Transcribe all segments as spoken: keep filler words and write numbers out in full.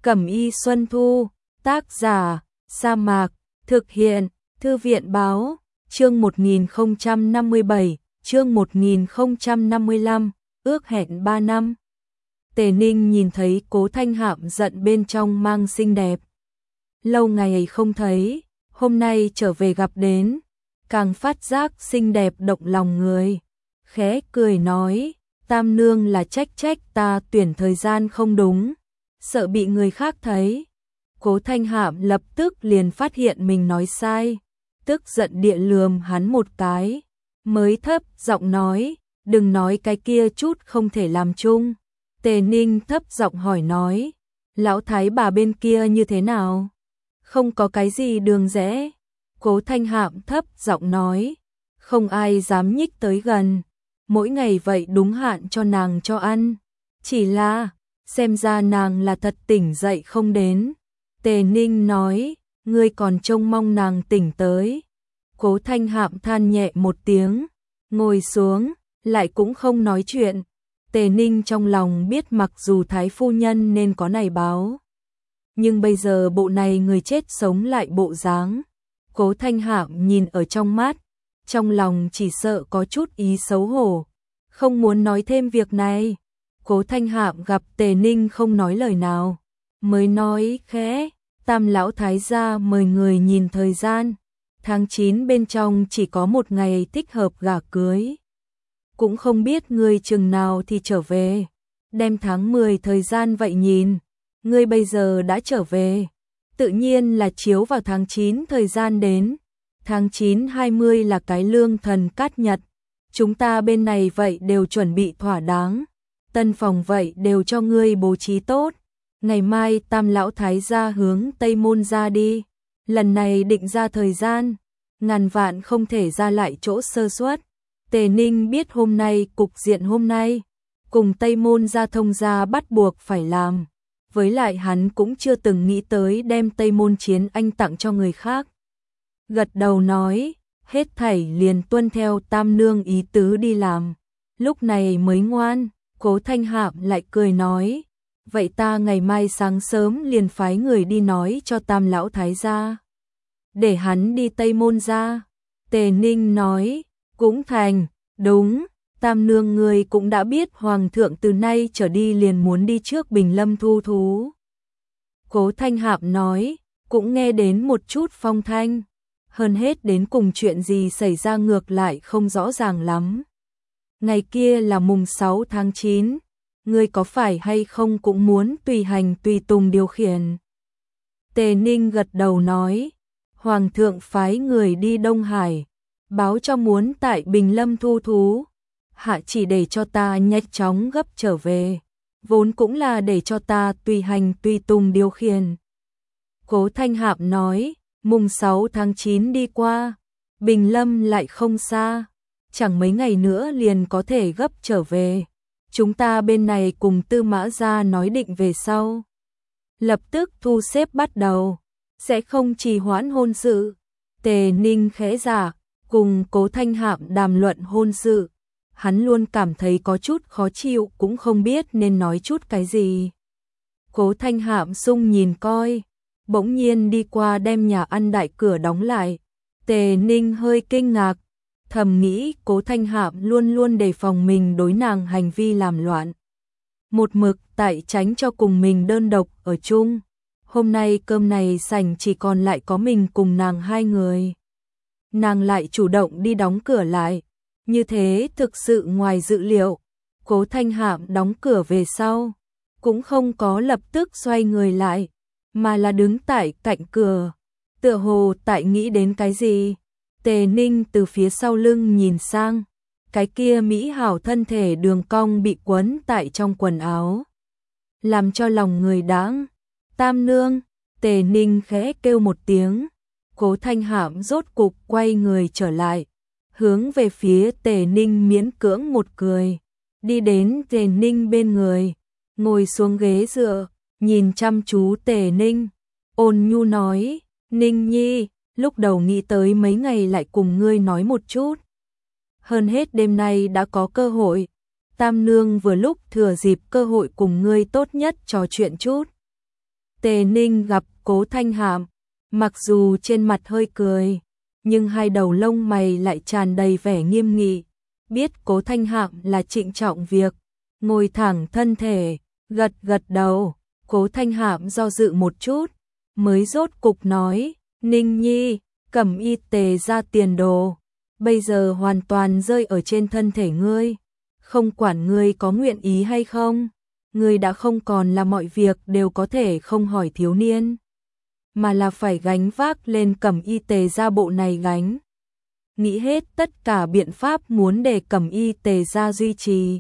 Cẩm y Xuân Thu, tác giả, Sa Mạc, thực hiện, Thư viện báo, chương một nghìn không trăm năm mươi bảy, chương một nghìn không trăm năm mươi lăm, ước hẹn ba năm. Tề Ninh nhìn thấy Cố Thanh Hạm giận bên trong mang xinh đẹp. Lâu ngày không thấy, hôm nay trở về gặp đến, càng phát giác xinh đẹp động lòng người. Khẽ cười nói, Tam nương là trách trách ta tuyển thời gian không đúng, sợ bị người khác thấy. Cố Thanh Hạm lập tức liền phát hiện mình nói sai, tức giận địa lườm hắn một cái, mới thấp giọng nói, đừng nói cái kia chút không thể làm chung. Tề Ninh thấp giọng hỏi nói, lão thái bà bên kia như thế nào? Không có cái gì đường rẽ. Cố Thanh Hạm thấp giọng nói, không ai dám nhích tới gần, mỗi ngày vậy đúng hạn cho nàng cho ăn. Chỉ là, xem ra nàng là thật tỉnh dậy không đến. Tề Ninh nói, ngươi còn trông mong nàng tỉnh tới. Cố Thanh Hạm than nhẹ một tiếng, ngồi xuống, lại cũng không nói chuyện. Tề Ninh trong lòng biết mặc dù thái phu nhân nên có này báo, nhưng bây giờ bộ này người chết sống lại bộ dáng. Cố Thanh Hạm nhìn ở trong mắt, trong lòng chỉ sợ có chút ý xấu hổ, không muốn nói thêm việc này. Cố Thanh Hạm gặp Tề Ninh không nói lời nào, mới nói khẽ, Tam lão thái gia mời người nhìn thời gian, tháng chín bên trong chỉ có một ngày thích hợp gả cưới. Cũng không biết ngươi chừng nào thì trở về, đem tháng mười thời gian vậy nhìn, ngươi bây giờ đã trở về, tự nhiên là chiếu vào tháng chín thời gian đến. Tháng chín hai mươi là cái lương thần cát nhật, chúng ta bên này vậy đều chuẩn bị thỏa đáng, tân phòng vậy đều cho ngươi bố trí tốt. Ngày mai Tam lão thái gia hướng Tây Môn ra đi, lần này định ra thời gian, ngàn vạn không thể ra lại chỗ sơ suất. Tề Ninh biết hôm nay cục diện hôm nay, cùng Tây Môn ra thông gia bắt buộc phải làm, với lại hắn cũng chưa từng nghĩ tới đem Tây Môn Chiến Anh tặng cho người khác. Gật đầu nói, hết thảy liền tuân theo Tam nương ý tứ đi làm, lúc này mới ngoan. Cố Thanh Hạm lại cười nói, vậy ta ngày mai sáng sớm liền phái người đi nói cho Tam lão thái gia, để hắn đi Tây Môn ra. Tề Ninh nói, cũng thành, đúng, Tam nương người cũng đã biết Hoàng thượng từ nay trở đi liền muốn đi trước Bình Lâm thu thú. Cố Thanh Hạm nói, cũng nghe đến một chút phong thanh, hơn hết đến cùng chuyện gì xảy ra ngược lại không rõ ràng lắm. Ngày kia là mùng sáu tháng chín, ngươi có phải hay không cũng muốn tùy hành tùy tùng điều khiển? Tề Ninh gật đầu nói, Hoàng thượng phái người đi Đông Hải, báo cho muốn tại Bình Lâm thu thú, hạ chỉ để cho ta nhanh chóng gấp trở về, vốn cũng là để cho ta tùy hành tùy tùng điều khiển. Cố Thanh Hạm nói, mùng sáu tháng chín đi qua, Bình Lâm lại không xa, chẳng mấy ngày nữa liền có thể gấp trở về. Chúng ta bên này cùng Tư Mã gia nói định về sau, lập tức thu xếp bắt đầu, sẽ không trì hoãn hôn sự. Tề Ninh khẽ dạ, cùng Cố Thanh Hạm đàm luận hôn sự, hắn luôn cảm thấy có chút khó chịu, cũng không biết nên nói chút cái gì. Cố Thanh Hạm sung nhìn coi, bỗng nhiên đi qua đem nhà ăn đại cửa đóng lại. Tề Ninh hơi kinh ngạc, thầm nghĩ Cố Thanh Hạm luôn luôn đề phòng mình đối nàng hành vi làm loạn, một mực tại tránh cho cùng mình đơn độc ở chung. Hôm nay cơm này sảnh chỉ còn lại có mình cùng nàng hai người, nàng lại chủ động đi đóng cửa lại, như thế thực sự ngoài dự liệu. Cố Thanh Hạm đóng cửa về sau, cũng không có lập tức xoay người lại, mà là đứng tại cạnh cửa, tựa hồ tại nghĩ đến cái gì. Tề Ninh từ phía sau lưng nhìn sang, cái kia mỹ hảo thân thể đường cong bị quấn tại trong quần áo, làm cho lòng người đãng. Tam nương, Tề Ninh khẽ kêu một tiếng, Cố Thanh Hạm rốt cục quay người trở lại, hướng về phía Tề Ninh miễn cưỡng một cười, đi đến Tề Ninh bên người, ngồi xuống ghế dựa, nhìn chăm chú Tề Ninh, ôn nhu nói, Ninh nhi, lúc đầu nghĩ tới mấy ngày lại cùng ngươi nói một chút, hơn hết đêm nay đã có cơ hội, Tam nương vừa lúc thừa dịp cơ hội cùng ngươi tốt nhất trò chuyện chút. Tề Ninh gặp Cố Thanh Hạm, mặc dù trên mặt hơi cười, nhưng hai đầu lông mày lại tràn đầy vẻ nghiêm nghị, biết Cố Thanh Hạm là trịnh trọng việc, ngồi thẳng thân thể, gật gật đầu. Cố Thanh Hạm do dự một chút, mới rốt cục nói, Ninh Nhi, Cẩm Y Tề ra tiền đồ, bây giờ hoàn toàn rơi ở trên thân thể ngươi, không quản ngươi có nguyện ý hay không, ngươi đã không còn là mọi việc đều có thể không hỏi thiếu niên, mà là phải gánh vác lên Cẩm Y Tề gia bộ này gánh. Nghĩ hết tất cả biện pháp muốn để Cẩm Y Tề gia duy trì.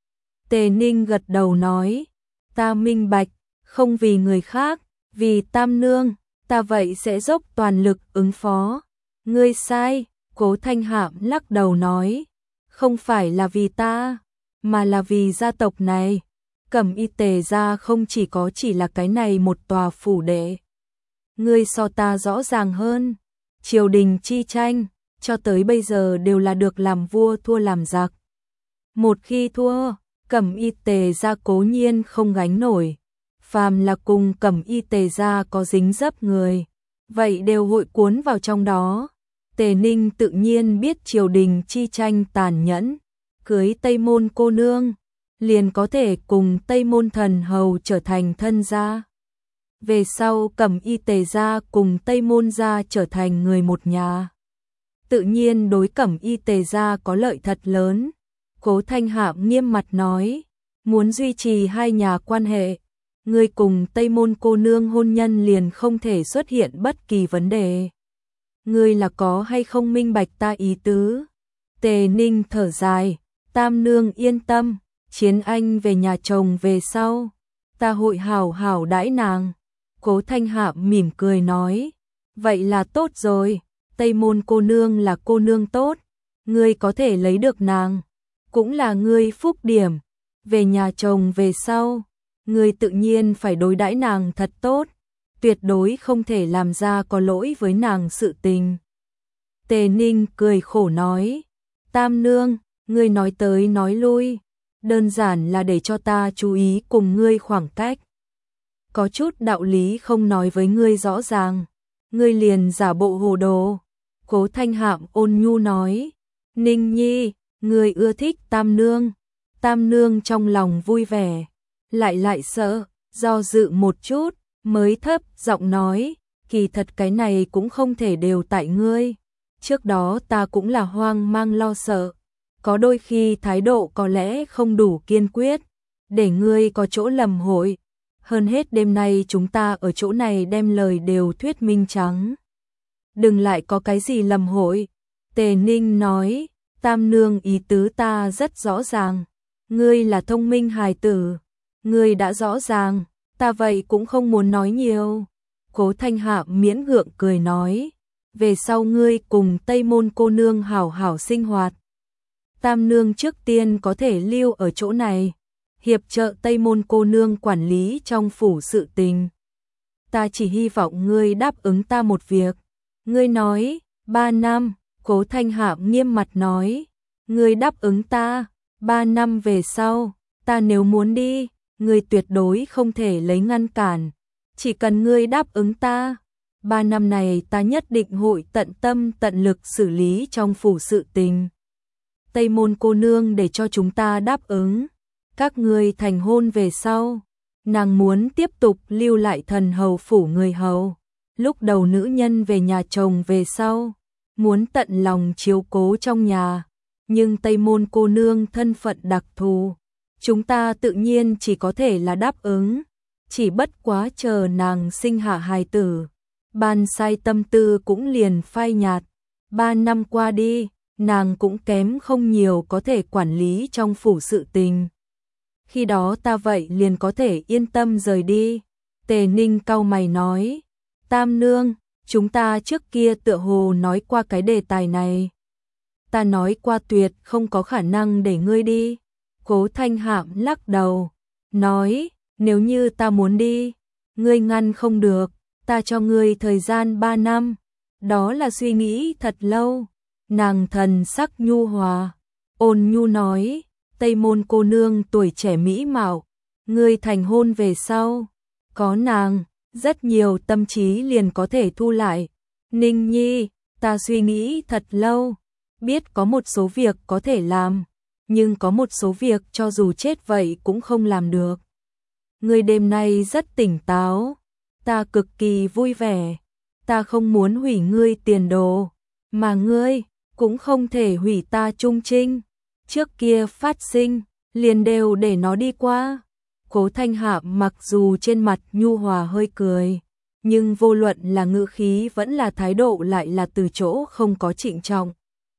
Tề Ninh gật đầu nói, ta minh bạch, không vì người khác, vì Tam Nương, ta vậy sẽ dốc toàn lực ứng phó. Ngươi sai, Cố Thanh Hạm lắc đầu nói, không phải là vì ta, mà là vì gia tộc này. Cẩm Y Tề gia không chỉ có chỉ là cái này một tòa phủ đệ. Ngươi so ta rõ ràng hơn, triều đình chi tranh, cho tới bây giờ đều là được làm vua thua làm giặc. Một khi thua, Cẩm Y Tề gia cố nhiên không gánh nổi, phàm là cùng Cẩm Y Tề gia có dính dấp người, vậy đều hội cuốn vào trong đó. Tề Ninh tự nhiên biết triều đình chi tranh tàn nhẫn, cưới Tây Môn cô nương, liền có thể cùng Tây Môn thần hầu trở thành thân gia. Về sau Cẩm Y Tề gia cùng Tây Môn gia trở thành người một nhà. Tự nhiên đối Cẩm Y Tề gia có lợi thật lớn. Cố Thanh Hạm nghiêm mặt nói, muốn duy trì hai nhà quan hệ, ngươi cùng Tây Môn cô nương hôn nhân liền không thể xuất hiện bất kỳ vấn đề. Ngươi là có hay không minh bạch ta ý tứ? Tề Ninh thở dài, Tam Nương yên tâm, Chiến Anh về nhà chồng về sau, ta hội hảo hảo đãi nàng. Cố Thanh Hạm mỉm cười nói, vậy là tốt rồi, Tây Môn cô nương là cô nương tốt, ngươi có thể lấy được nàng, cũng là ngươi phúc điểm. Về nhà chồng về sau, ngươi tự nhiên phải đối đãi nàng thật tốt, tuyệt đối không thể làm ra có lỗi với nàng sự tình. Tề Ninh cười khổ nói, Tam Nương, ngươi nói tới nói lui, đơn giản là để cho ta chú ý cùng ngươi khoảng cách. Có chút đạo lý không nói với ngươi rõ ràng, ngươi liền giả bộ hồ đồ. Cố Thanh Hạm ôn nhu nói, Ninh Nhi, ngươi ưa thích Tam Nương. Tam Nương trong lòng vui vẻ, lại lại sợ, do dự một chút, mới thấp giọng nói, kỳ thật cái này cũng không thể đều tại ngươi. Trước đó ta cũng là hoang mang lo sợ, có đôi khi thái độ có lẽ không đủ kiên quyết, để ngươi có chỗ lầm hội. Hơn hết đêm nay chúng ta ở chỗ này đem lời đều thuyết minh trắng. Đừng lại có cái gì lầm hội. Tề Ninh nói, Tam Nương ý tứ ta rất rõ ràng. Ngươi là thông minh hài tử. Ngươi đã rõ ràng, ta vậy cũng không muốn nói nhiều. Cố Thanh Hạm miễn gượng cười nói, về sau ngươi cùng Tây Môn cô nương hảo hảo sinh hoạt. Tam Nương trước tiên có thể lưu ở chỗ này, hiệp trợ Tây Môn cô nương quản lý trong phủ sự tình. Ta chỉ hy vọng ngươi đáp ứng ta một việc. Ngươi nói, ba năm, Cố Thanh Hạm nghiêm mặt nói, ngươi đáp ứng ta, ba năm về sau, ta nếu muốn đi, ngươi tuyệt đối không thể lấy ngăn cản. Chỉ cần ngươi đáp ứng ta, ba năm này ta nhất định hội tận tâm tận lực xử lý trong phủ sự tình. Tây Môn cô nương để cho chúng ta đáp ứng. Các ngươi thành hôn về sau, nàng muốn tiếp tục lưu lại thần hầu phủ người hầu. Lúc đầu nữ nhân về nhà chồng về sau, muốn tận lòng chiếu cố trong nhà, nhưng Tây Môn cô nương thân phận đặc thù, chúng ta tự nhiên chỉ có thể là đáp ứng, chỉ bất quá chờ nàng sinh hạ hài tử, ban sai tâm tư cũng liền phai nhạt. Ba năm qua đi, nàng cũng kém không nhiều có thể quản lý trong phủ sự tình. Khi đó ta vậy liền có thể yên tâm rời đi. Tề Ninh cau mày nói, Tam Nương, chúng ta trước kia tựa hồ nói qua cái đề tài này. Ta nói qua tuyệt không có khả năng để ngươi đi. Cố Thanh Hạm lắc đầu, nói, nếu như ta muốn đi, ngươi ngăn không được, ta cho ngươi thời gian ba năm. Đó là suy nghĩ thật lâu. Nàng thần sắc nhu hòa, ôn nhu nói, Tây Môn cô nương tuổi trẻ mỹ mạo, ngươi thành hôn về sau, có nàng, rất nhiều tâm trí liền có thể thu lại. Ninh Nhi, ta suy nghĩ thật lâu, biết có một số việc có thể làm, nhưng có một số việc cho dù chết vậy cũng không làm được. Ngươi đêm nay rất tỉnh táo, ta cực kỳ vui vẻ, ta không muốn hủy ngươi tiền đồ, mà ngươi cũng không thể hủy ta trung trinh. Trước kia phát sinh, liền đều để nó đi qua. Cố Thanh Hạm mặc dù trên mặt nhu hòa hơi cười, nhưng vô luận là ngữ khí vẫn là thái độ lại là từ chỗ không có trịnh trọng.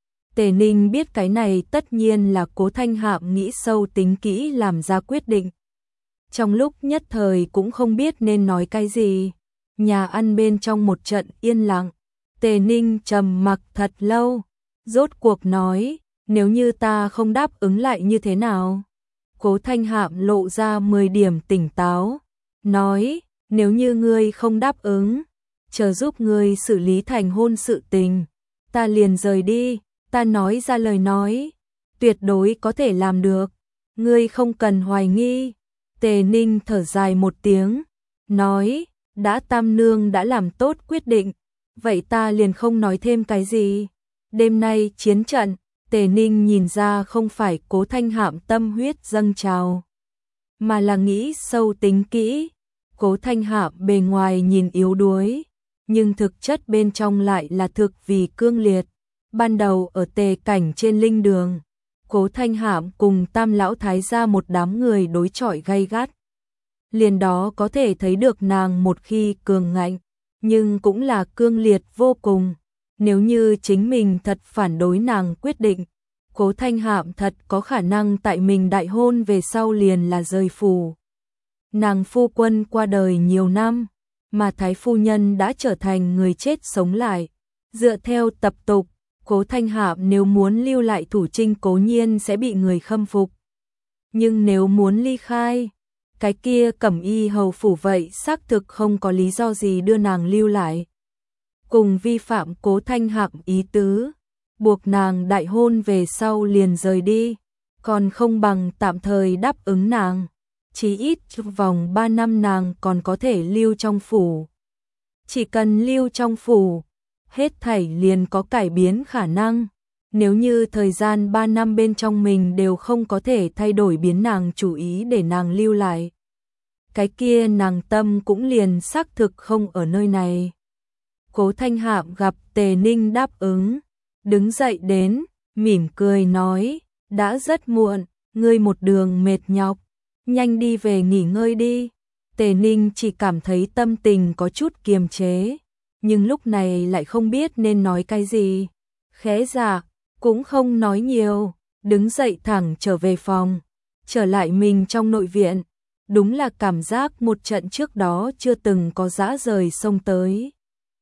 Tề Ninh biết cái này tất nhiên là Cố Thanh Hạm nghĩ sâu tính kỹ làm ra quyết định. Trong lúc nhất thời cũng không biết nên nói cái gì, nhà ăn bên trong một trận yên lặng, Tề Ninh trầm mặc thật lâu, rốt cuộc nói, nếu như ta không đáp ứng lại như thế nào? Cố Thanh Hạm lộ ra mười điểm tỉnh táo, nói, nếu như ngươi không đáp ứng, chờ giúp ngươi xử lý thành hôn sự tình, ta liền rời đi. Ta nói ra lời nói, tuyệt đối có thể làm được, ngươi không cần hoài nghi. Tề Ninh thở dài một tiếng, nói, đã Tam Nương đã làm tốt quyết định, vậy ta liền không nói thêm cái gì. Đêm nay chiến trận, Tề Ninh nhìn ra không phải Cố Thanh Hạm tâm huyết dâng trào, mà là nghĩ sâu tính kỹ. Cố Thanh Hạm bề ngoài nhìn yếu đuối, nhưng thực chất bên trong lại là thực vì cương liệt. Ban đầu ở Tề Cảnh trên linh đường, Cố Thanh Hạm cùng Tam lão thái gia một đám người đối chọi gay gắt. Liền đó có thể thấy được nàng một khi cường ngạnh, nhưng cũng là cương liệt vô cùng. Nếu như chính mình thật phản đối nàng quyết định, Cố Thanh Hạm thật có khả năng tại mình đại hôn về sau liền là rời phủ. Nàng phu quân qua đời nhiều năm, mà thái phu nhân đã trở thành người chết sống lại. Dựa theo tập tục, Cố Thanh Hạm nếu muốn lưu lại thủ trinh cố nhiên sẽ bị người khâm phục. Nhưng nếu muốn ly khai, cái kia Cẩm Y hầu phủ vậy xác thực không có lý do gì đưa nàng lưu lại. Cùng vi phạm Cố Thanh Hạm ý tứ, buộc nàng đại hôn về sau liền rời đi, còn không bằng tạm thời đáp ứng nàng. Chỉ ít vòng ba năm nàng còn có thể lưu trong phủ. Chỉ cần lưu trong phủ, hết thảy liền có cải biến khả năng. Nếu như thời gian ba năm bên trong mình đều không có thể thay đổi biến nàng chủ ý để nàng lưu lại, cái kia nàng tâm cũng liền xác thực không ở nơi này. Cố Thanh Hạm gặp Tề Ninh đáp ứng, đứng dậy đến, mỉm cười nói, đã rất muộn, ngươi một đường mệt nhọc, nhanh đi về nghỉ ngơi đi. Tề Ninh chỉ cảm thấy tâm tình có chút kiềm chế, nhưng lúc này lại không biết nên nói cái gì. Khẽ dạ, cũng không nói nhiều, đứng dậy thẳng trở về phòng, trở lại mình trong nội viện. Đúng là cảm giác một trận trước đó chưa từng có dã rời xông tới.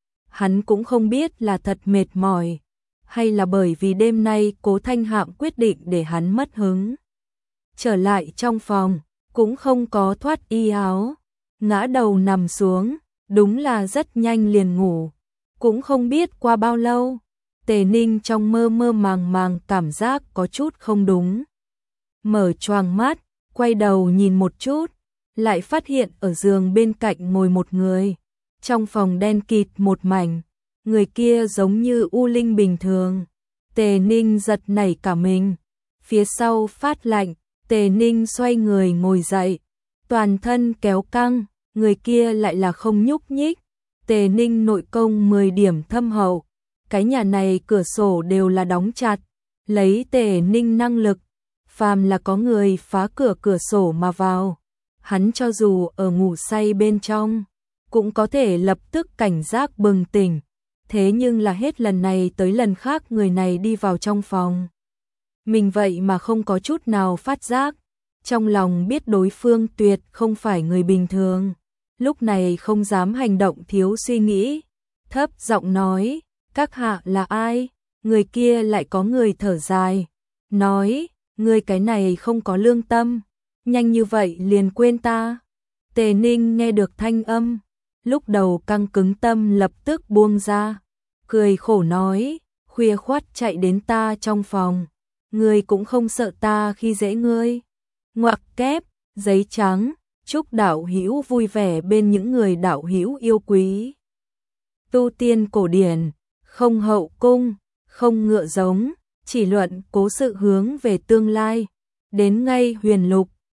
Hắn cũng không biết là thật mệt mỏi, hay là bởi vì đêm nay Cố Thanh Hạm quyết định để hắn mất hứng. Trở lại trong phòng, cũng không có thoát y áo, ngã đầu nằm xuống, đúng là rất nhanh liền ngủ. Cũng không biết qua bao lâu, Tề Ninh trong mơ mơ màng màng cảm giác có chút không đúng. Mở choàng mắt, quay đầu nhìn một chút, lại phát hiện ở giường bên cạnh ngồi một người. Trong phòng đen kịt một mảnh, người kia giống như u linh bình thường. Tề Ninh giật nảy cả mình, phía sau phát lạnh, Tề Ninh xoay người ngồi dậy, toàn thân kéo căng, người kia lại là không nhúc nhích. Tề Ninh nội công mười điểm thâm hậu, cái nhà này cửa sổ đều là đóng chặt, lấy Tề Ninh năng lực, phàm là có người phá cửa cửa sổ mà vào, hắn cho dù ở ngủ say bên trong, cũng có thể lập tức cảnh giác bừng tỉnh. Thế nhưng là hết lần này tới lần khác người này đi vào trong phòng, mình vậy mà không có chút nào phát giác. Trong lòng biết đối phương tuyệt không phải người bình thường, lúc này không dám hành động thiếu suy nghĩ, thấp giọng nói, các hạ là ai? Người kia lại có người thở dài, nói, người cái này không có lương tâm, nhanh như vậy liền quên ta. Tề Ninh nghe được thanh âm, lúc đầu căng cứng tâm lập tức buông ra, cười khổ nói, khuya khoắt chạy đến ta trong phòng, ngươi cũng không sợ ta khi dễ ngươi. Ngoặc kép, giấy trắng, Chúc đạo hữu vui vẻ bên những người đạo hữu yêu quý. Tu tiên cổ điển, không hậu cung, không ngựa giống, chỉ luận cố sự hướng về tương lai. Đến ngay huyền lục,